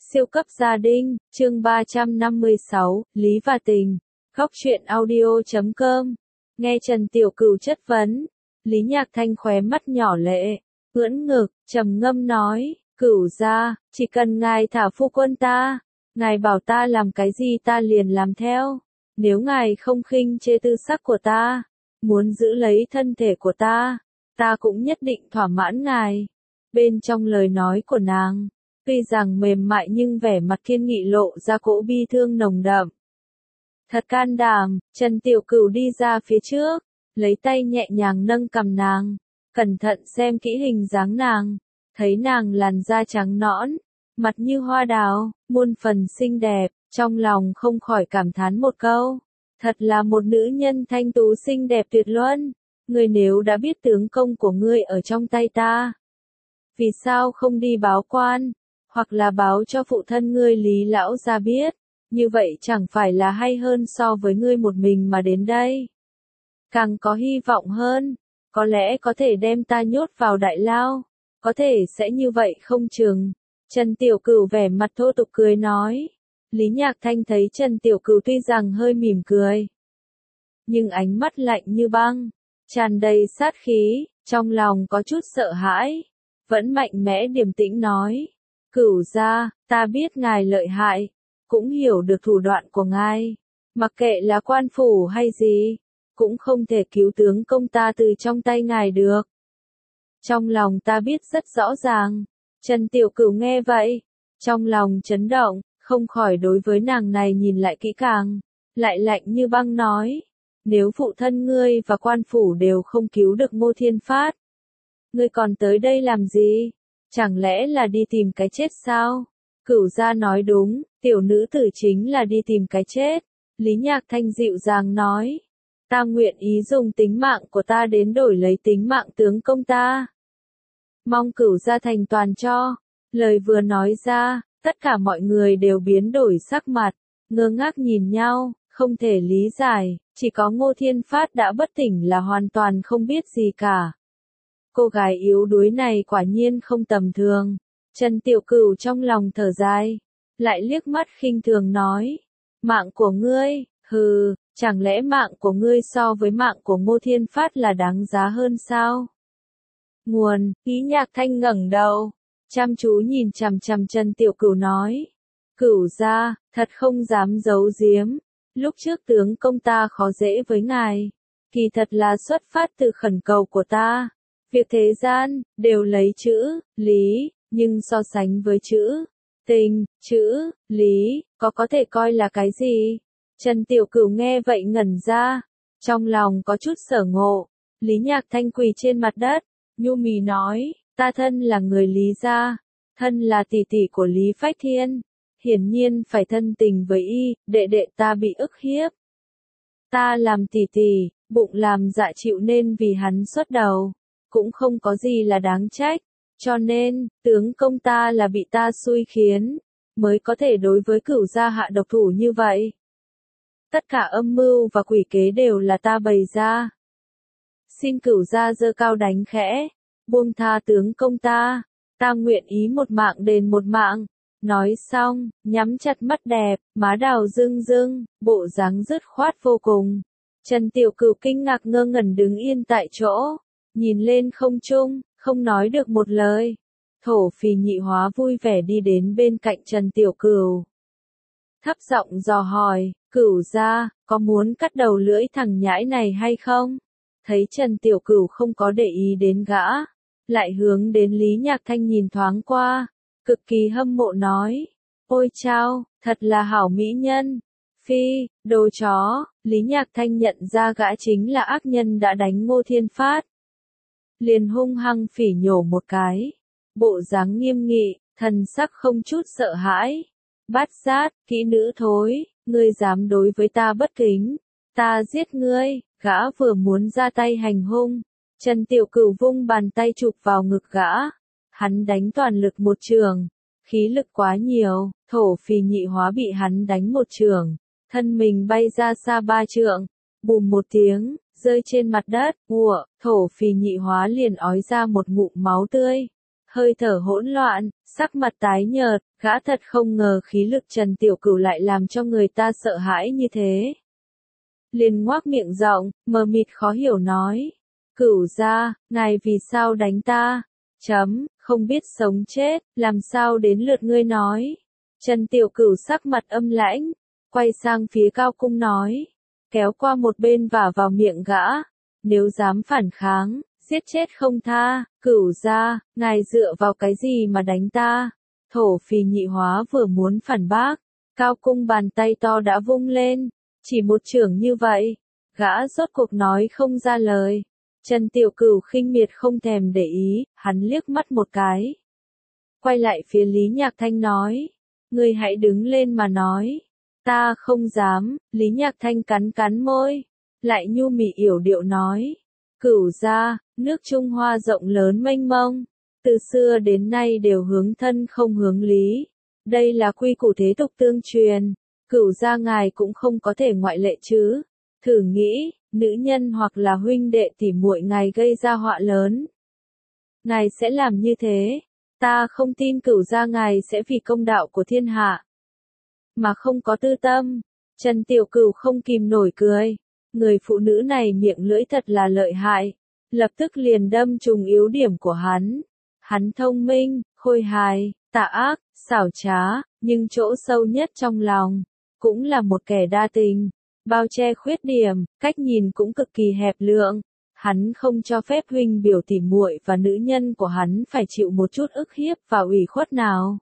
Siêu cấp gia đình, chương 356, Lý và Tình. Góc truyện audio.com. Nghe Trần Tiểu Cửu chất vấn, Lý Nhạc Thanh khóe mắt nhỏ lệ, ưỡn ngực, trầm ngâm nói, Cửu gia, chỉ cần ngài thả phu quân ta, ngài bảo ta làm cái gì ta liền làm theo. Nếu ngài không khinh chê tư sắc của ta, muốn giữ lấy thân thể của ta cũng nhất định thỏa mãn ngài. Bên trong lời nói của nàng, tuy rằng mềm mại nhưng vẻ mặt kiên nghị lộ ra cỗ bi thương nồng đậm. Thật can đảm, Trần Tiểu Cửu đi ra phía trước, lấy tay nhẹ nhàng nâng cằm nàng, cẩn thận xem kỹ hình dáng nàng, thấy nàng làn da trắng nõn, mặt như hoa đào, muôn phần xinh đẹp, trong lòng không khỏi cảm thán một câu, thật là một nữ nhân thanh tú xinh đẹp tuyệt luân. Ngươi nếu đã biết tướng công của ngươi ở trong tay ta, vì sao không đi báo quan, hoặc là báo cho phụ thân ngươi Lý lão gia biết, như vậy chẳng phải là hay hơn so với ngươi một mình mà đến đây. Càng có hy vọng hơn, có lẽ có thể đem ta nhốt vào đại lao, có thể sẽ như vậy không chừng. Trần Tiểu Cửu vẻ mặt thô tục cười nói. Lý Nhạc Thanh thấy Trần Tiểu Cửu tuy rằng hơi mỉm cười, nhưng ánh mắt lạnh như băng, tràn đầy sát khí, trong lòng có chút sợ hãi, vẫn mạnh mẽ điềm tĩnh nói, Cửu gia, ta biết ngài lợi hại, cũng hiểu được thủ đoạn của ngài, mặc kệ là quan phủ hay gì, cũng không thể cứu tướng công ta từ trong tay ngài được. Trong lòng ta biết rất rõ ràng. Trần Tiểu Cửu nghe vậy, trong lòng chấn động, không khỏi đối với nàng này nhìn lại kỹ càng, lại lạnh như băng nói, nếu phụ thân ngươi và quan phủ đều không cứu được Ngô Thiên Phát, ngươi còn tới đây làm gì? Chẳng lẽ là đi tìm cái chết sao? Cửu gia nói đúng, tiểu nữ tử chính là đi tìm cái chết. Lý Nhạc Thanh dịu dàng nói, ta nguyện ý dùng tính mạng của ta đến đổi lấy tính mạng tướng công ta. Mong Cửu gia thành toàn cho. Lời vừa nói ra, tất cả mọi người đều biến đổi sắc mặt, ngơ ngác nhìn nhau, không thể lý giải, chỉ có Ngô Thiên Phát đã bất tỉnh là hoàn toàn không biết gì cả. Cô gái yếu đuối này quả nhiên không tầm thường. Trần Tiểu Cửu trong lòng thở dài, lại liếc mắt khinh thường nói, mạng của ngươi, hừ, chẳng lẽ mạng của ngươi so với mạng của Ngô Thiên Phát là đáng giá hơn sao? Nguồn, Lý Nhạc Thanh ngẩng đầu, chăm chú nhìn chằm chằm Trần Tiểu Cửu nói, Cửu gia, thật không dám giấu giếm, lúc trước tướng công ta khó dễ với ngài, kỳ thật là xuất phát từ khẩn cầu của ta. Việc thế gian, đều lấy chữ, lý, nhưng so sánh với chữ, tình, chữ, lý, có thể coi là cái gì? Trần Tiểu Cửu nghe vậy ngẩn ra, trong lòng có chút sở ngộ. Lý Nhạc Thanh quỳ trên mặt đất, nhu mì nói, ta thân là người Lý gia, thân là tỷ tỷ của Lý Phách Thiên, hiển nhiên phải thân tình với y, đệ đệ ta bị ức hiếp. Ta làm tỷ tỷ, bụng làm dạ chịu nên vì hắn xuất đầu, cũng không có gì là đáng trách, cho nên, tướng công ta là bị ta xui khiến, mới có thể đối với Cửu gia hạ độc thủ như vậy. Tất cả âm mưu và quỷ kế đều là ta bày ra. Xin Cửu gia giơ cao đánh khẽ, buông tha tướng công ta nguyện ý một mạng đền một mạng. Nói xong, nhắm chặt mắt đẹp, má đào rưng rưng, bộ dáng dứt khoát vô cùng. Trần Tiểu Cửu kinh ngạc ngơ ngẩn đứng yên tại chỗ, nhìn lên không trung, không nói được một lời. Thổ Phì Nhị Hóa vui vẻ đi đến bên cạnh Trần Tiểu Cửu, thấp giọng dò hỏi, Cửu gia, có muốn cắt đầu lưỡi thằng nhãi này hay không? Thấy Trần Tiểu Cửu không có để ý đến gã, lại hướng đến Lý Nhạc Thanh nhìn thoáng qua, cực kỳ hâm mộ nói, ôi chao, thật là hảo mỹ nhân. Phi, đồ chó. Lý Nhạc Thanh nhận ra gã chính là ác nhân đã đánh Ngô Thiên Phát, liền hung hăng phỉ nhổ một cái, bộ dáng nghiêm nghị, thần sắc không chút sợ hãi. Bát giác, kỹ nữ thối, ngươi dám đối với ta bất kính, ta giết ngươi. Gã vừa muốn ra tay hành hung, Trần Tiểu Cửu vung bàn tay chụp vào ngực gã, hắn đánh toàn lực một chưởng, khí lực quá nhiều, Thổ Phì Nhị Hóa bị hắn đánh một chưởng, thân mình bay ra xa 3 trượng, bùm một tiếng, rơi trên mặt đất, Thổ Phì Nhị Hóa liền ói ra một ngụm máu tươi, hơi thở hỗn loạn, sắc mặt tái nhợt, gã thật không ngờ khí lực Trần Tiểu Cửu lại làm cho người ta sợ hãi như thế. Liền ngoác miệng rộng, mờ mịt khó hiểu nói. Cửu gia, ngài vì sao đánh ta? Không biết sống chết, làm sao đến lượt ngươi nói? Trần Tiểu Cửu sắc mặt âm lãnh, quay sang phía Cao Cung nói, kéo qua một bên và vào miệng gã, nếu dám phản kháng, giết chết không tha. Cửu gia, ngài dựa vào cái gì mà đánh ta? Thổ Phì Nhị Hóa vừa muốn phản bác, Cao Cung bàn tay to đã vung lên, chỉ một chưởng như vậy, gã rốt cuộc nói không ra lời. Trần Tiểu Cửu khinh miệt không thèm để ý, hắn liếc mắt một cái. Quay lại phía Lý Nhạc Thanh nói, ngươi hãy đứng lên mà nói. Ta không dám. Lý Nhạc Thanh cắn cắn môi, lại nhu mì yểu điệu nói. Cửu gia, nước Trung Hoa rộng lớn mênh mông, từ xưa đến nay đều hướng thân không hướng lý. Đây là quy củ thế tục tương truyền, Cửu gia ngài cũng không có thể ngoại lệ chứ. Thử nghĩ, nữ nhân hoặc là huynh đệ tỉ muội ngài gây ra họa lớn, ngài sẽ làm như thế? Ta không tin Cửu gia ngài sẽ vì công đạo của thiên hạ mà không có tư tâm. Trần Tiểu Cửu không kìm nổi cười. Người phụ nữ này miệng lưỡi thật là lợi hại, lập tức liền đâm trúng yếu điểm của hắn. Hắn thông minh, khôi hài, tà ác, xảo trá, nhưng chỗ sâu nhất trong lòng cũng là một kẻ đa tình, bao che khuyết điểm, cách nhìn cũng cực kỳ hẹp lượng. Hắn không cho phép huynh biểu tỉ muội và nữ nhân của hắn phải chịu một chút ức hiếp và ủy khuất nào.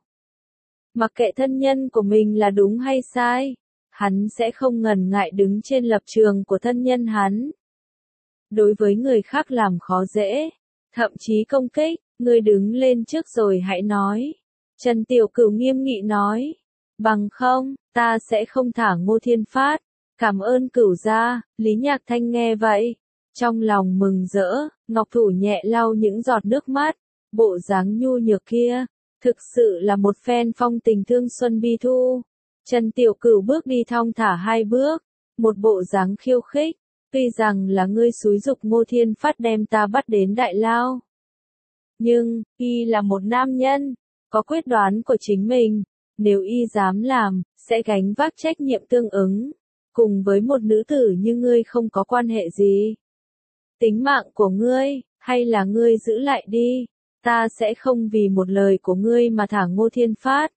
Mặc kệ thân nhân của mình là đúng hay sai, hắn sẽ không ngần ngại đứng trên lập trường của thân nhân hắn. Đối với người khác làm khó dễ, thậm chí công kích, ngươi đứng lên trước rồi hãy nói. Trần Tiểu Cửu nghiêm nghị nói, bằng không, ta sẽ không thả Ngô Thiên Phát. Cảm ơn Cửu gia. Lý Nhạc Thanh nghe vậy, trong lòng mừng rỡ, ngọc thủ nhẹ lau những giọt nước mắt, bộ dáng nhu nhược kia, thực sự là một phen phong tình thương xuân bi thu. Trần Tiểu Cửu bước đi thong thả hai bước, một bộ dáng khiêu khích, tuy rằng là ngươi xúi giục Ngô Thiên Phát đem ta bắt đến đại lao. Nhưng, y là một nam nhân, có quyết đoán của chính mình, nếu y dám làm, sẽ gánh vác trách nhiệm tương ứng, cùng với một nữ tử như ngươi không có quan hệ gì. Tính mạng của ngươi, hay là ngươi giữ lại đi, ta sẽ không vì một lời của ngươi mà thả Ngô Thiên Phát.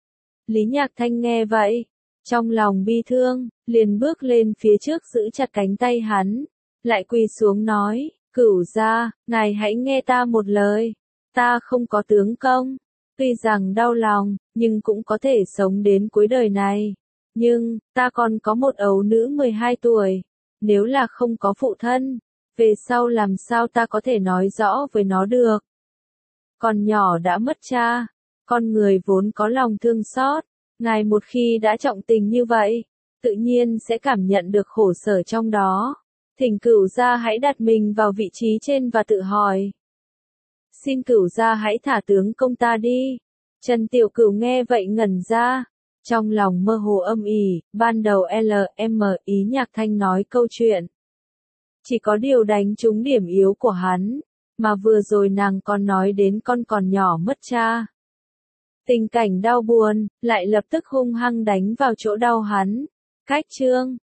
Lý Nhạc Thanh nghe vậy, trong lòng bi thương, liền bước lên phía trước giữ chặt cánh tay hắn, lại quỳ xuống nói, Cửu gia, ngài hãy nghe ta một lời, ta không có tướng công, tuy rằng đau lòng, nhưng cũng có thể sống đến cuối đời này. Nhưng, ta còn có một ấu nữ 12 tuổi, nếu là không có phụ thân, về sau làm sao ta có thể nói rõ với nó được. Còn nhỏ đã mất cha, con người vốn có lòng thương xót, ngài một khi đã trọng tình như vậy, tự nhiên sẽ cảm nhận được khổ sở trong đó. Thỉnh Cửu gia hãy đặt mình vào vị trí trên và tự hỏi. Xin Cửu gia hãy thả tướng công ta đi. Trần Tiểu Cửu nghe vậy ngẩn ra, trong lòng mơ hồ âm ỉ, ban đầu Ý Nhạc Thanh nói câu chuyện, chỉ có điều đánh trúng điểm yếu của hắn, mà vừa rồi nàng còn nói đến con còn nhỏ mất cha. Tình cảnh đau buồn, lại lập tức hung hăng đánh vào chỗ đau hắn. Cách chương